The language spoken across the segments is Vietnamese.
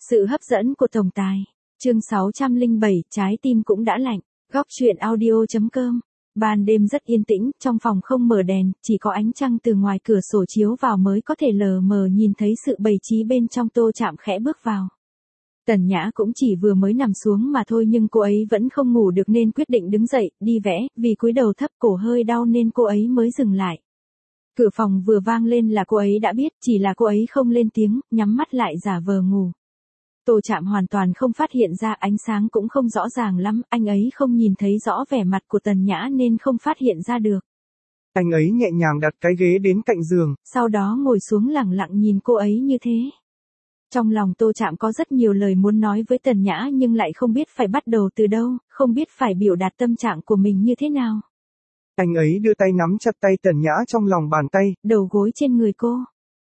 Sự hấp dẫn của tổng tài. Chương 607, trái tim cũng đã lạnh. Góc truyện audio.com. Ban đêm rất yên tĩnh, trong phòng không mở đèn, chỉ có ánh trăng từ ngoài cửa sổ chiếu vào mới có thể lờ mờ nhìn thấy sự bày trí bên trong. Tô Trạm khẽ bước vào. Tần Nhã cũng chỉ vừa mới nằm xuống mà thôi, nhưng cô ấy vẫn không ngủ được nên quyết định đứng dậy, đi vẽ, vì cúi đầu thấp cổ hơi đau nên cô ấy mới dừng lại. Cửa phòng vừa vang lên là cô ấy đã biết, chỉ là cô ấy không lên tiếng, nhắm mắt lại giả vờ ngủ. Tô Trạm hoàn toàn không phát hiện ra, ánh sáng cũng không rõ ràng lắm, anh ấy không nhìn thấy rõ vẻ mặt của Tần Nhã nên không phát hiện ra được. Anh ấy nhẹ nhàng đặt cái ghế đến cạnh giường, sau đó ngồi xuống lặng lặng nhìn cô ấy như thế. Trong lòng Tô Trạm có rất nhiều lời muốn nói với Tần Nhã nhưng lại không biết phải bắt đầu từ đâu, không biết phải biểu đạt tâm trạng của mình như thế nào. Anh ấy đưa tay nắm chặt tay Tần Nhã trong lòng bàn tay, đầu gối trên người cô.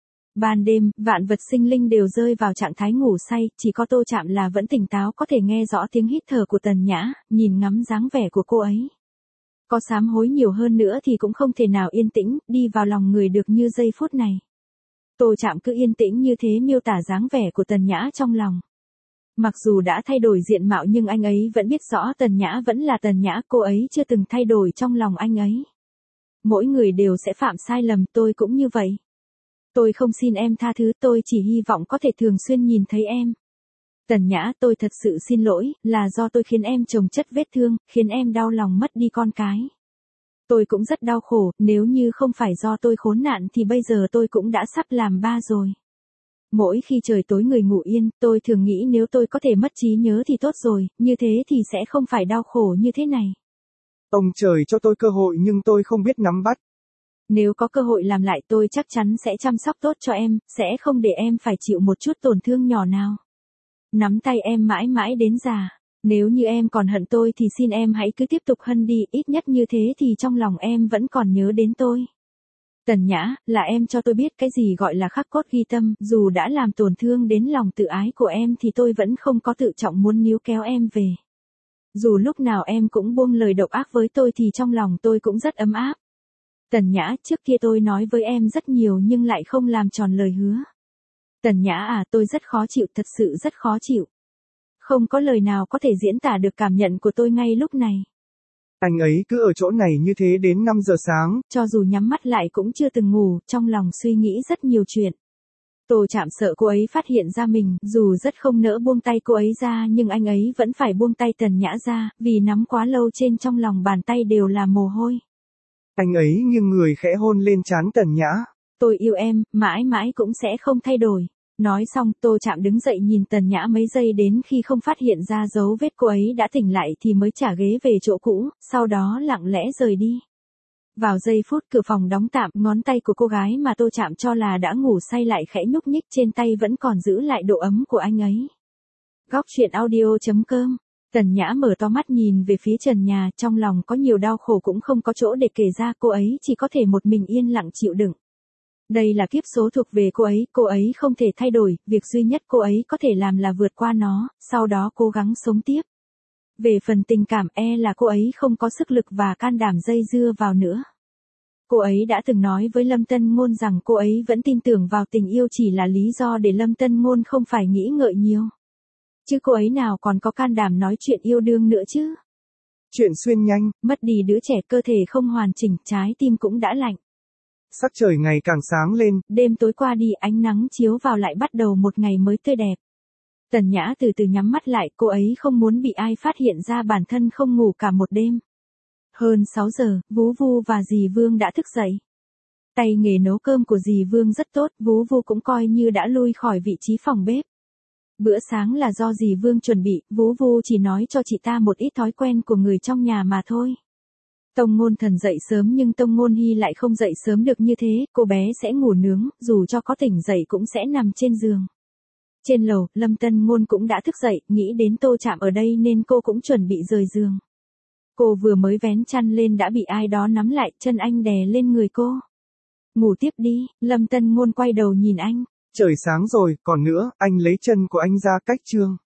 Ban đêm, vạn vật sinh linh đều rơi vào trạng thái ngủ say, chỉ có Tô Trạm là vẫn tỉnh táo, có thể nghe rõ tiếng hít thở của Tần Nhã, nhìn ngắm dáng vẻ của cô ấy. Có sám hối nhiều hơn nữa thì cũng không thể nào yên tĩnh, đi vào lòng người được như giây phút này. Tô Trạm cứ yên tĩnh như thế miêu tả dáng vẻ của Tần Nhã trong lòng. Mặc dù đã thay đổi diện mạo nhưng anh ấy vẫn biết rõ Tần Nhã vẫn là Tần Nhã, cô ấy chưa từng thay đổi trong lòng anh ấy. Mỗi người đều sẽ phạm sai lầm, tôi cũng như vậy. Tôi không xin em tha thứ, tôi chỉ hy vọng có thể thường xuyên nhìn thấy em. Tần Nhã, tôi thật sự xin lỗi, là do tôi khiến em chồng chất vết thương, khiến em đau lòng mất đi con cái. Tôi cũng rất đau khổ, nếu như không phải do tôi khốn nạn thì bây giờ tôi cũng đã sắp làm ba rồi. Mỗi khi trời tối người ngủ yên, tôi thường nghĩ nếu tôi có thể mất trí nhớ thì tốt rồi, như thế thì sẽ không phải đau khổ như thế này. Ông trời cho tôi cơ hội nhưng tôi không biết nắm bắt. Nếu có cơ hội làm lại tôi chắc chắn sẽ chăm sóc tốt cho em, sẽ không để em phải chịu một chút tổn thương nhỏ nào. Nắm tay em mãi mãi đến già. Nếu như em còn hận tôi thì xin em hãy cứ tiếp tục hận đi, ít nhất như thế thì trong lòng em vẫn còn nhớ đến tôi. Tần Nhã, là em cho tôi biết cái gì gọi là khắc cốt ghi tâm, dù đã làm tổn thương đến lòng tự ái của em thì tôi vẫn không có tự trọng muốn níu kéo em về. Dù lúc nào em cũng buông lời độc ác với tôi thì trong lòng tôi cũng rất ấm áp. Tần Nhã, trước kia tôi nói với em rất nhiều nhưng lại không làm tròn lời hứa. Tần Nhã à, tôi rất khó chịu, thật sự rất khó chịu. Không có lời nào có thể diễn tả được cảm nhận của tôi ngay lúc này. Anh ấy cứ ở chỗ này như thế đến 5 giờ sáng. Cho dù nhắm mắt lại cũng chưa từng ngủ, trong lòng suy nghĩ rất nhiều chuyện. Tô Trạm sợ cô ấy phát hiện ra mình, dù rất không nỡ buông tay cô ấy ra nhưng anh ấy vẫn phải buông tay Tần Nhã ra, vì nắm quá lâu trên trong lòng bàn tay đều là mồ hôi. Anh ấy nghiêng người khẽ hôn lên trán Tần Nhã. Tôi yêu em, mãi mãi cũng sẽ không thay đổi. Nói xong, Tô Trạm đứng dậy nhìn Tần Nhã mấy giây, đến khi không phát hiện ra dấu vết cô ấy đã tỉnh lại thì mới trả ghế về chỗ cũ, sau đó lặng lẽ rời đi. Vào giây phút cửa phòng đóng tạm, ngón tay của cô gái mà Tô Trạm cho là đã ngủ say lại khẽ nhúc nhích, trên tay vẫn còn giữ lại độ ấm của anh ấy. Góc truyện audio.com. Tần Nhã mở to mắt nhìn về phía trần nhà, trong lòng có nhiều đau khổ cũng không có chỗ để kể ra, cô ấy chỉ có thể một mình yên lặng chịu đựng. Đây là kiếp số thuộc về cô ấy không thể thay đổi, việc duy nhất cô ấy có thể làm là vượt qua nó, sau đó cố gắng sống tiếp. Về phần tình cảm, là cô ấy không có sức lực và can đảm dây dưa vào nữa. Cô ấy đã từng nói với Lâm Tân Ngôn rằng cô ấy vẫn tin tưởng vào tình yêu, chỉ là lý do để Lâm Tân Ngôn không phải nghĩ ngợi nhiều. Chứ cô ấy nào còn có can đảm nói chuyện yêu đương nữa chứ. Chuyện xuyên nhanh, mất đi đứa trẻ, cơ thể không hoàn chỉnh, trái tim cũng đã lạnh. Sắc trời ngày càng sáng lên. Đêm tối qua đi, ánh nắng chiếu vào lại bắt đầu một ngày mới tươi đẹp. Tần Nhã từ từ nhắm mắt lại, cô ấy không muốn bị ai phát hiện ra bản thân không ngủ cả một đêm. Hơn 6 giờ, Vú Vu và dì Vương đã thức dậy. Tay nghề nấu cơm của dì Vương rất tốt, Vú Vu cũng coi như đã lui khỏi vị trí phòng bếp. Bữa sáng là do dì Vương chuẩn bị, Vú Vu chỉ nói cho chị ta một ít thói quen của người trong nhà mà thôi. Tông Ngôn Thần dậy sớm nhưng Tông Ngôn Hy lại không dậy sớm được như thế, cô bé sẽ ngủ nướng, dù cho có tỉnh dậy cũng sẽ nằm trên giường. Trên lầu, Lâm Tân Ngôn cũng đã thức dậy, nghĩ đến Tô Trạm ở đây nên cô cũng chuẩn bị rời giường. Cô vừa mới vén chăn lên đã bị ai đó nắm lại, chân anh đè lên người cô. Ngủ tiếp đi, Lâm Tân Ngôn quay đầu nhìn anh. Trời sáng rồi, còn nữa, anh lấy chân của anh ra cách giường.